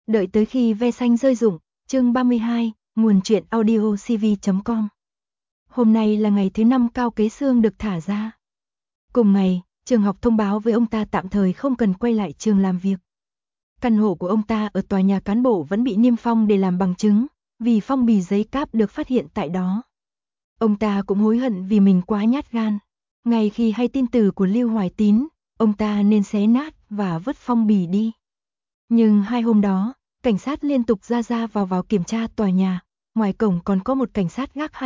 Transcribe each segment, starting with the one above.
Đợi tới khi ve xanh rơi rụng, chương 32, nguồn truyện audio cv.com. Hôm nay là ngày thứ 5 Cao Kế Xương được thả ra. Cùng ngày, trường học thông báo với ông ta tạm thời không cần quay lại trường làm việc. Căn hộ của ông ta ở tòa nhà cán bộ vẫn bị niêm phong để làm bằng chứng, vì phong bì giấy cáp được phát hiện tại đó. Ông ta cũng hối hận vì mình quá nhát gan. Ngay khi hay tin từ của Lưu Hoài Tín, ông ta nên xé nát và vứt phong bì đi. Nhưng 2 hôm đó, cảnh sát liên tục ra vào kiểm tra tòa nhà, ngoài cổng còn có một cảnh sát gác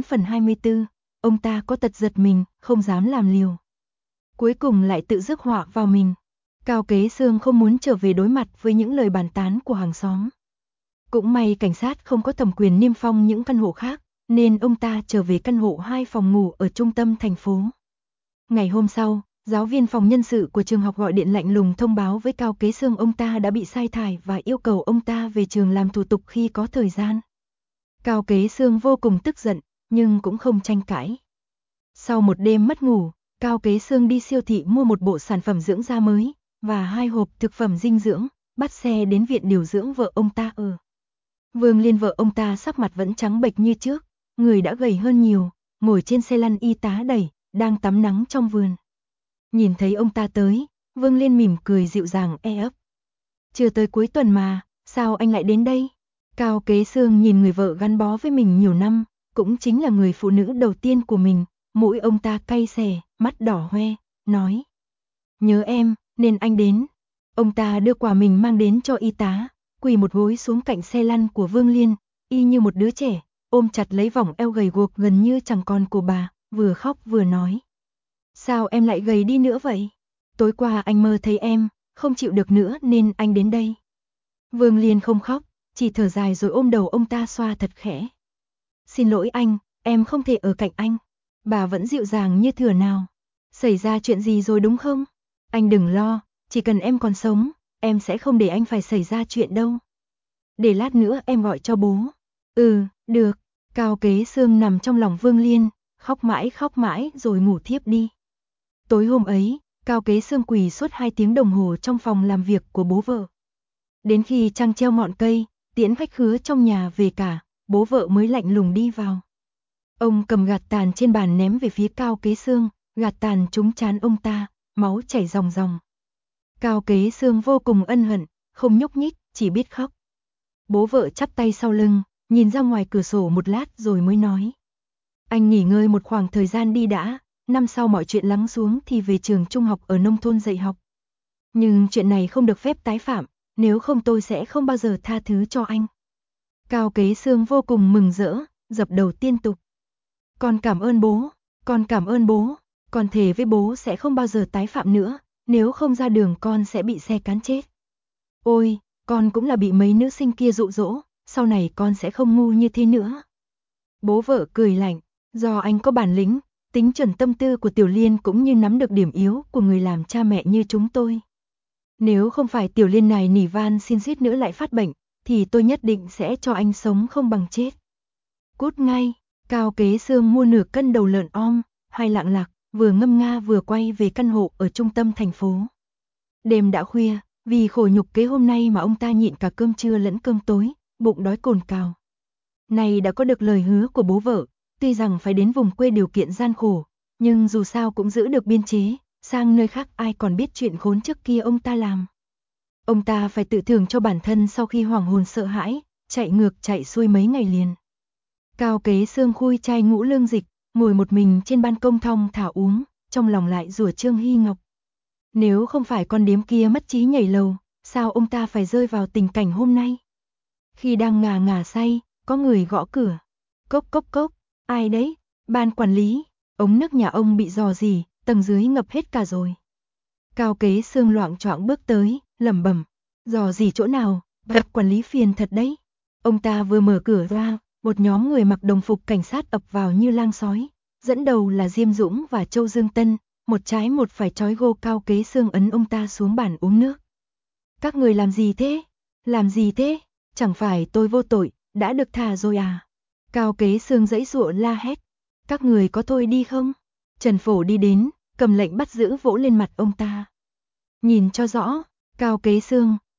24/24, ông ta có tật giật mình, không dám làm liều. Cuối cùng lại tự rước họa vào mình. Cao Kế Xương không muốn trở về đối mặt với những lời bàn tán của hàng xóm. Cũng may cảnh sát không có thẩm quyền niêm phong những căn hộ khác, nên ông ta trở về căn hộ 2 phòng ngủ ở trung tâm thành phố. Ngày hôm sau, giáo viên phòng nhân sự của trường học gọi điện lạnh lùng thông báo với Cao Kế Xương ông ta đã bị sa thải và yêu cầu ông ta về trường làm thủ tục khi có thời gian. Cao Kế Xương vô cùng tức giận, nhưng cũng không tranh cãi. Sau một đêm mất ngủ, Cao Kế Xương đi siêu thị mua một bộ sản phẩm dưỡng da mới, và 2 hộp thực phẩm dinh dưỡng, bắt xe đến viện điều dưỡng vợ ông ta ở. Vương Liên vợ ông ta sắc mặt vẫn trắng bệch như trước, người đã gầy hơn nhiều, ngồi trên xe lăn y tá đẩy, đang tắm nắng trong vườn. Nhìn thấy ông ta tới, Vương Liên mỉm cười dịu dàng ấp. Chưa tới cuối tuần mà, sao anh lại đến đây? Cao Kế Xương nhìn người vợ gắn bó với mình nhiều năm, cũng chính là người phụ nữ đầu tiên của mình, mũi ông ta cay xè, mắt đỏ hoe, nói. Nhớ em, nên anh đến. Ông ta đưa quà mình mang đến cho y tá, quỳ một gối xuống cạnh xe lăn của Vương Liên, y như một đứa trẻ, ôm chặt lấy vòng eo gầy guộc gần như chẳng còn của bà, vừa khóc vừa nói. Sao em lại gầy đi nữa vậy? Tối qua anh mơ thấy em, không chịu được nữa nên anh đến đây. Vương Liên không khóc, chỉ thở dài rồi ôm đầu ông ta xoa thật khẽ. Xin lỗi anh, em không thể ở cạnh anh. Bà vẫn dịu dàng như thửa nào. Xảy ra chuyện gì rồi đúng không? Anh đừng lo, chỉ cần em còn sống, em sẽ không để anh phải xảy ra chuyện đâu. Để lát nữa em gọi cho bố. Được. Cao Kế Xương nằm trong lòng Vương Liên, khóc mãi rồi ngủ thiếp đi. Tối hôm ấy, Cao Kế Xương quỳ suốt 2 tiếng đồng hồ trong phòng làm việc của bố vợ. Đến khi trăng treo ngọn cây, tiễn khách khứa trong nhà về cả, bố vợ mới lạnh lùng đi vào. Ông cầm gạt tàn trên bàn ném về phía Cao Kế Xương, gạt tàn trúng trán ông ta, máu chảy ròng ròng. Cao Kế Xương vô cùng ân hận, không nhúc nhích, chỉ biết khóc. Bố vợ chắp tay sau lưng, nhìn ra ngoài cửa sổ một lát rồi mới nói. Anh nghỉ ngơi một khoảng thời gian đi đã, năm sau mọi chuyện lắng xuống thì về trường trung học ở nông thôn dạy học. Nhưng chuyện này không được phép tái phạm, nếu không tôi sẽ không bao giờ tha thứ cho anh. Cao Kế Xương vô cùng mừng rỡ, dập đầu liên tục. Con cảm ơn bố, con thề với bố sẽ không bao giờ tái phạm nữa, nếu không ra đường con sẽ bị xe cán chết. Ôi, con cũng là bị mấy nữ sinh kia dụ dỗ, sau này con sẽ không ngu như thế nữa. Bố vợ cười lạnh, do anh có bản lĩnh, tính chuẩn tâm tư của Tiểu Liên cũng như nắm được điểm yếu của người làm cha mẹ như chúng tôi. Nếu không phải Tiểu Liên này nỉ van xin suýt nữa lại phát bệnh, thì tôi nhất định sẽ cho anh sống không bằng chết. Cút ngay. Cao Kế Xương mua nửa cân đầu lợn om, hay lạng lạc, vừa ngâm nga vừa quay về căn hộ ở trung tâm thành phố. Đêm đã khuya, vì khổ nhục kế hôm nay mà ông ta nhịn cả cơm trưa lẫn cơm tối, bụng đói cồn cào. Này đã có được lời hứa của bố vợ, tuy rằng phải đến vùng quê điều kiện gian khổ, nhưng dù sao cũng giữ được biên chế, sang nơi khác ai còn biết chuyện khốn trước kia ông ta làm. Ông ta phải tự thưởng cho bản thân sau khi hoảng hồn sợ hãi, chạy ngược chạy xuôi mấy ngày liền. Cao Kế Xương khui chai ngũ lương dịch, ngồi một mình trên ban công thong thả uống, trong lòng lại rủa Trương Hy Ngọc. Nếu không phải con điếm kia mất trí nhảy lầu, sao ông ta phải rơi vào tình cảnh hôm nay? Khi đang ngà say, có người gõ cửa. Cốc, ai đấy? Ban quản lý, ống nước nhà ông bị rò rỉ, tầng dưới ngập hết cả rồi. Cao Kế Xương loạng choạng bước tới, lẩm bẩm, rò rỉ chỗ nào, gặp quản lý phiền thật đấy. Ông ta vừa mở cửa ra, một nhóm người mặc đồng phục cảnh sát ập vào như lang sói, dẫn đầu là Diêm Dũng và Châu Dương Tân, một trái một phải trói gô Cao Kế Xương ấn ông ta xuống bàn uống nước. Các người làm gì thế? Làm gì thế? Chẳng phải tôi vô tội, đã được thả rồi à? Cao Kế Xương giãy giụa la hét. Các người có thôi đi không? Trần Phổ đi đến, cầm lệnh bắt giữ vỗ lên mặt ông ta. Nhìn cho rõ, Cao Kế Xương,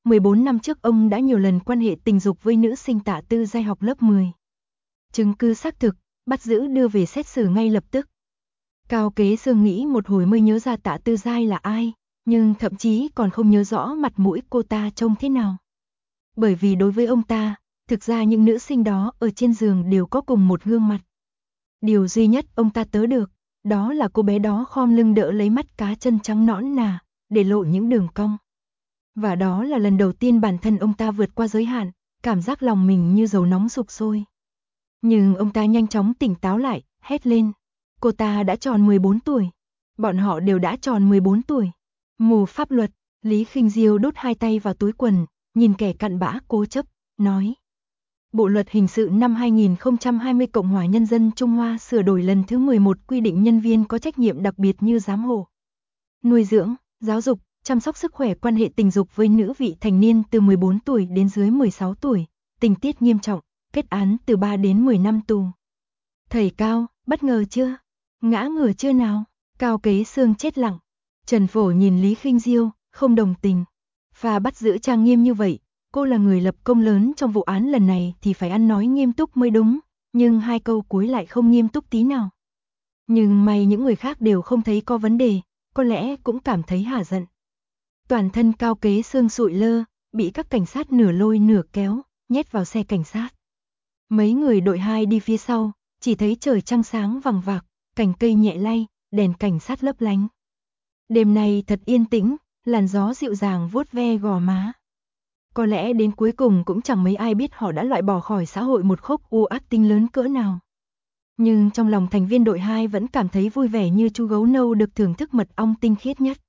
14 năm trước ông đã nhiều lần quan hệ tình dục với nữ sinh Tạ Tư Giai học lớp 10. Chứng cứ xác thực, bắt giữ đưa về xét xử ngay lập tức. Cao Kế Xương nghĩ một hồi mới nhớ ra Tạ Tư Giai là ai, nhưng thậm chí còn không nhớ rõ mặt mũi cô ta trông thế nào. Bởi vì đối với ông ta, thực ra những nữ sinh đó ở trên giường đều có cùng một gương mặt. Điều duy nhất ông ta tớ được, đó là cô bé đó khom lưng đỡ lấy mắt cá chân trắng nõn nà, để lộ những đường cong. Và đó là lần đầu tiên bản thân ông ta vượt qua giới hạn, cảm giác lòng mình như dầu nóng sục sôi. Nhưng ông ta nhanh chóng tỉnh táo lại, hét lên. Cô ta đã tròn 14 tuổi. Bọn họ đều đã tròn 14 tuổi. Mù pháp luật, Lý Khinh Diêu đút hai tay vào túi quần, nhìn kẻ cặn bã cố chấp, nói. Bộ luật hình sự năm 2020 Cộng hòa Nhân dân Trung Hoa sửa đổi lần thứ 11 quy định nhân viên có trách nhiệm đặc biệt như giám hộ, nuôi dưỡng, giáo dục, chăm sóc sức khỏe quan hệ tình dục với nữ vị thành niên từ 14 tuổi đến dưới 16 tuổi, tình tiết nghiêm trọng, kết án từ 3 đến 10 năm tù. Thầy Cao, bất ngờ chưa? Ngã ngửa chưa nào? Cao Kế Xương chết lặng. Trần Phổ nhìn Lý Khinh Diêu, không đồng tình. Pha bắt giữ trang nghiêm như vậy, cô là người lập công lớn trong vụ án lần này thì phải ăn nói nghiêm túc mới đúng, nhưng hai câu cuối lại không nghiêm túc tí nào. Nhưng may những người khác đều không thấy có vấn đề, có lẽ cũng cảm thấy hả giận. Toàn thân Cao Kế Xương sụi lơ, bị các cảnh sát nửa lôi nửa kéo, nhét vào xe cảnh sát. Mấy người đội 2 đi phía sau, chỉ thấy trời trăng sáng vằng vặc, cành cây nhẹ lay, đèn cảnh sát lấp lánh. Đêm nay thật yên tĩnh, làn gió dịu dàng vuốt ve gò má. Có lẽ đến cuối cùng cũng chẳng mấy ai biết họ đã loại bỏ khỏi xã hội một khúc u ác tính lớn cỡ nào. Nhưng trong lòng thành viên đội 2 vẫn cảm thấy vui vẻ như chú gấu nâu được thưởng thức mật ong tinh khiết nhất.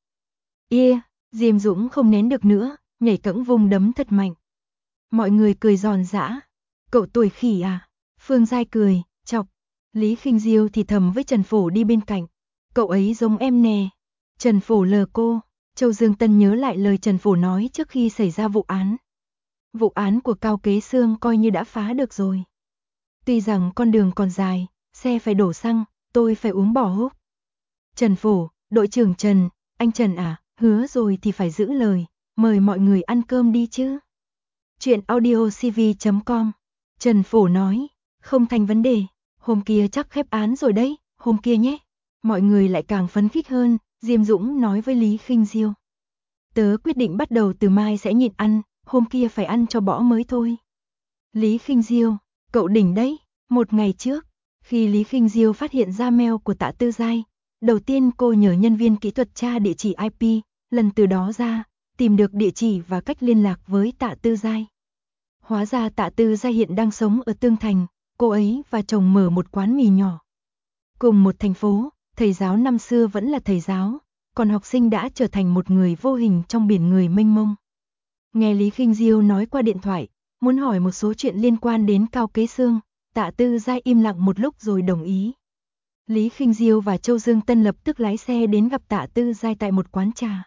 Diêm Dũng không nén được nữa, nhảy cẫng vùng đấm thật mạnh. Mọi người cười giòn giã. Cậu tuổi khỉ à? Phương Giai cười, chọc. Lý Khinh Diêu thì thầm với Trần Phổ đi bên cạnh. Cậu ấy giống em nè. Trần Phổ lờ cô. Châu Dương Tân nhớ lại lời Trần Phổ nói trước khi xảy ra vụ án. Vụ án của Cao Kế Xương coi như đã phá được rồi. Tuy rằng con đường còn dài, xe phải đổ xăng, tôi phải uống bò húc. Trần Phổ, đội trưởng Trần, anh Trần à, hứa rồi thì phải giữ lời, mời mọi người ăn cơm đi chứ. Chuyện audiocv.com. Trần Phổ nói, không thành vấn đề, hôm kia chắc khép án rồi đấy, hôm kia nhé. Mọi người lại càng phấn khích hơn, Diêm Dũng nói với Lý Khinh Diêu. Tớ quyết định bắt đầu từ mai sẽ nhịn ăn, hôm kia phải ăn cho bỏ mới thôi. Lý Khinh Diêu, cậu đỉnh đấy. Một ngày trước, khi Lý Khinh Diêu phát hiện ra mail của Tạ Tư Giai, đầu tiên cô nhờ nhân viên kỹ thuật tra địa chỉ IP, lần từ đó ra, tìm được địa chỉ và cách liên lạc với Tạ Tư Giai. Hóa ra Tạ Tư Giai hiện đang sống ở Tương Thành, cô ấy và chồng mở một quán mì nhỏ. Cùng một thành phố, thầy giáo năm xưa vẫn là thầy giáo, còn học sinh đã trở thành một người vô hình trong biển người mênh mông. Nghe Lý Khinh Diêu nói qua điện thoại, muốn hỏi một số chuyện liên quan đến Cao Kế Xương, Tạ Tư Giai im lặng một lúc rồi đồng ý. Lý Khinh Diêu và Châu Dương Tân lập tức lái xe đến gặp Tạ Tư Giai tại một quán trà.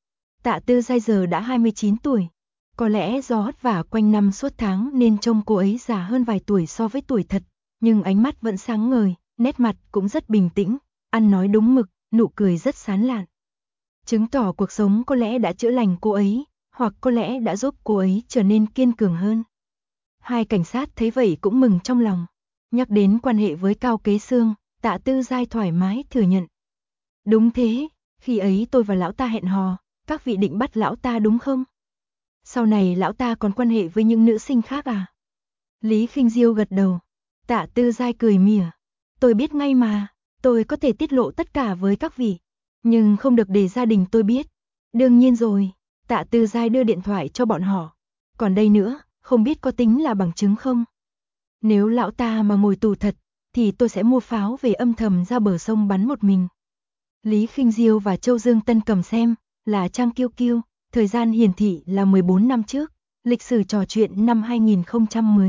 Tạ Tư Giai giờ đã 29 tuổi. Có lẽ do vất vả quanh năm suốt tháng nên trông cô ấy già hơn vài tuổi so với tuổi thật, nhưng ánh mắt vẫn sáng ngời, nét mặt cũng rất bình tĩnh, ăn nói đúng mực, nụ cười rất sán lạn. Chứng tỏ cuộc sống có lẽ đã chữa lành cô ấy, hoặc có lẽ đã giúp cô ấy trở nên kiên cường hơn. Hai cảnh sát thấy vậy cũng mừng trong lòng. Nhắc đến quan hệ với Cao Kế Xương, Tạ Tư Giai thoải mái thừa nhận. Đúng thế, khi ấy tôi và lão ta hẹn hò, các vị định bắt lão ta đúng không? Sau này lão ta còn quan hệ với những nữ sinh khác à? Lý Khinh Diêu gật đầu. Tạ Tư Giai cười mỉa. Tôi biết ngay mà, tôi có thể tiết lộ tất cả với các vị, nhưng không được để gia đình tôi biết. Đương nhiên rồi, Tạ Tư Giai đưa điện thoại cho bọn họ. Còn đây nữa, không biết có tính là bằng chứng không? Nếu lão ta mà ngồi tù thật, thì tôi sẽ mua pháo về âm thầm ra bờ sông bắn một mình. Lý Khinh Diêu và Châu Dương Tân cầm xem, là trang Kiêu Kiêu, thời gian hiển thị là 14 năm trước, lịch sử trò chuyện năm 2010.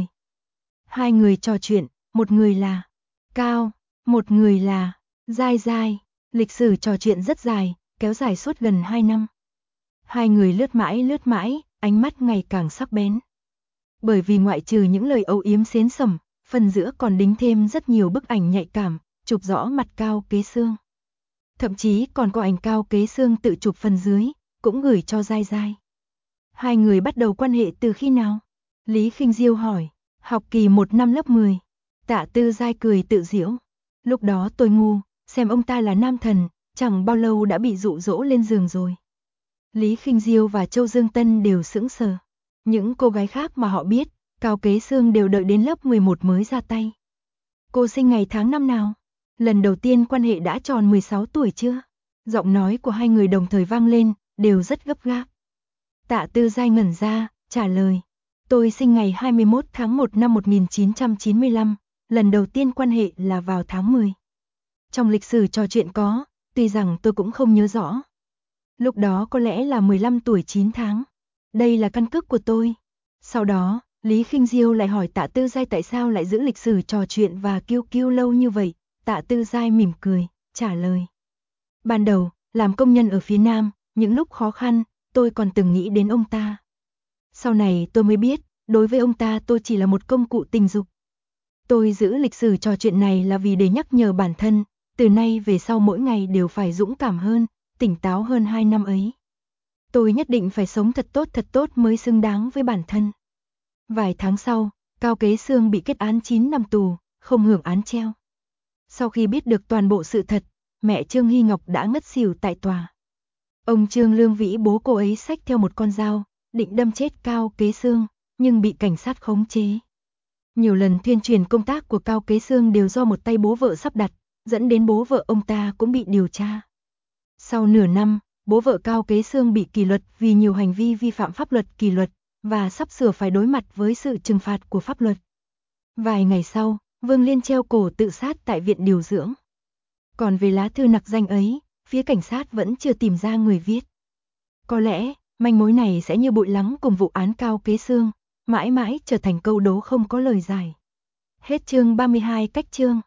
Hai người trò chuyện, một người là Cao, một người là Giai Giai, lịch sử trò chuyện rất dài, kéo dài suốt gần 2 năm. Hai người lướt mãi, ánh mắt ngày càng sắc bén. Bởi vì ngoại trừ những lời âu yếm xến sẩm, phần giữa còn đính thêm rất nhiều bức ảnh nhạy cảm, chụp rõ mặt Cao Kế Xương. Thậm chí còn có ảnh Cao Kế Xương tự chụp phần dưới, cũng gửi cho Giai Giai. Hai người bắt đầu quan hệ từ khi nào? Lý Khinh Diêu hỏi. Học kỳ 1 năm lớp 10. Tạ Tư Giai cười tự giễu. Lúc đó tôi ngu, xem ông ta là nam thần, chẳng bao lâu đã bị dụ dỗ lên giường rồi. Lý Khinh Diêu và Châu Dương Tân đều sững sờ. Những cô gái khác mà họ biết, Cao Kế Xương đều đợi đến lớp 11 mới ra tay. Cô sinh ngày tháng năm nào? Lần đầu tiên quan hệ đã tròn 16 tuổi chưa? Giọng nói của hai người đồng thời vang lên, đều rất gấp gáp. Tạ Tư Giai ngẩn ra, trả lời. Tôi sinh ngày 21 tháng 1 năm 1995, lần đầu tiên quan hệ là vào tháng 10. Trong lịch sử trò chuyện có, tuy rằng tôi cũng không nhớ rõ. Lúc đó có lẽ là 15 tuổi 9 tháng. Đây là căn cước của tôi. Sau đó, Lý Khinh Diêu lại hỏi Tạ Tư Giai tại sao lại giữ lịch sử trò chuyện và kiêu kiêu lâu như vậy. Tạ Tư Giai mỉm cười, trả lời. Ban đầu, làm công nhân ở phía Nam, những lúc khó khăn, tôi còn từng nghĩ đến ông ta. Sau này tôi mới biết, đối với ông ta tôi chỉ là một công cụ tình dục. Tôi giữ lịch sử trò chuyện này là vì để nhắc nhở bản thân, từ nay về sau mỗi ngày đều phải dũng cảm hơn, tỉnh táo hơn 2 năm ấy. Tôi nhất định phải sống thật tốt mới xứng đáng với bản thân. Vài tháng sau, Cao Kế Xương bị kết án 9 năm tù, không hưởng án treo. Sau khi biết được toàn bộ sự thật, mẹ Trương Hy Ngọc đã ngất xỉu tại tòa. Ông Trương Lương Vĩ bố cô ấy xách theo một con dao, định đâm chết Cao Kế Xương, nhưng bị cảnh sát khống chế. Nhiều lần tuyên truyền công tác của Cao Kế Xương đều do một tay bố vợ sắp đặt, dẫn đến bố vợ ông ta cũng bị điều tra. Sau nửa năm, bố vợ Cao Kế Xương bị kỷ luật vì nhiều hành vi vi phạm pháp luật kỷ luật, và sắp sửa phải đối mặt với sự trừng phạt của pháp luật. Vài ngày sau, Vương Liên treo cổ tự sát tại viện điều dưỡng. Còn về lá thư nặc danh ấy, phía cảnh sát vẫn chưa tìm ra người viết. Có lẽ, manh mối này sẽ như bụi lắng cùng vụ án Cao Kế Xương, mãi mãi trở thành câu đố không có lời giải. Hết chương 32 cách chương.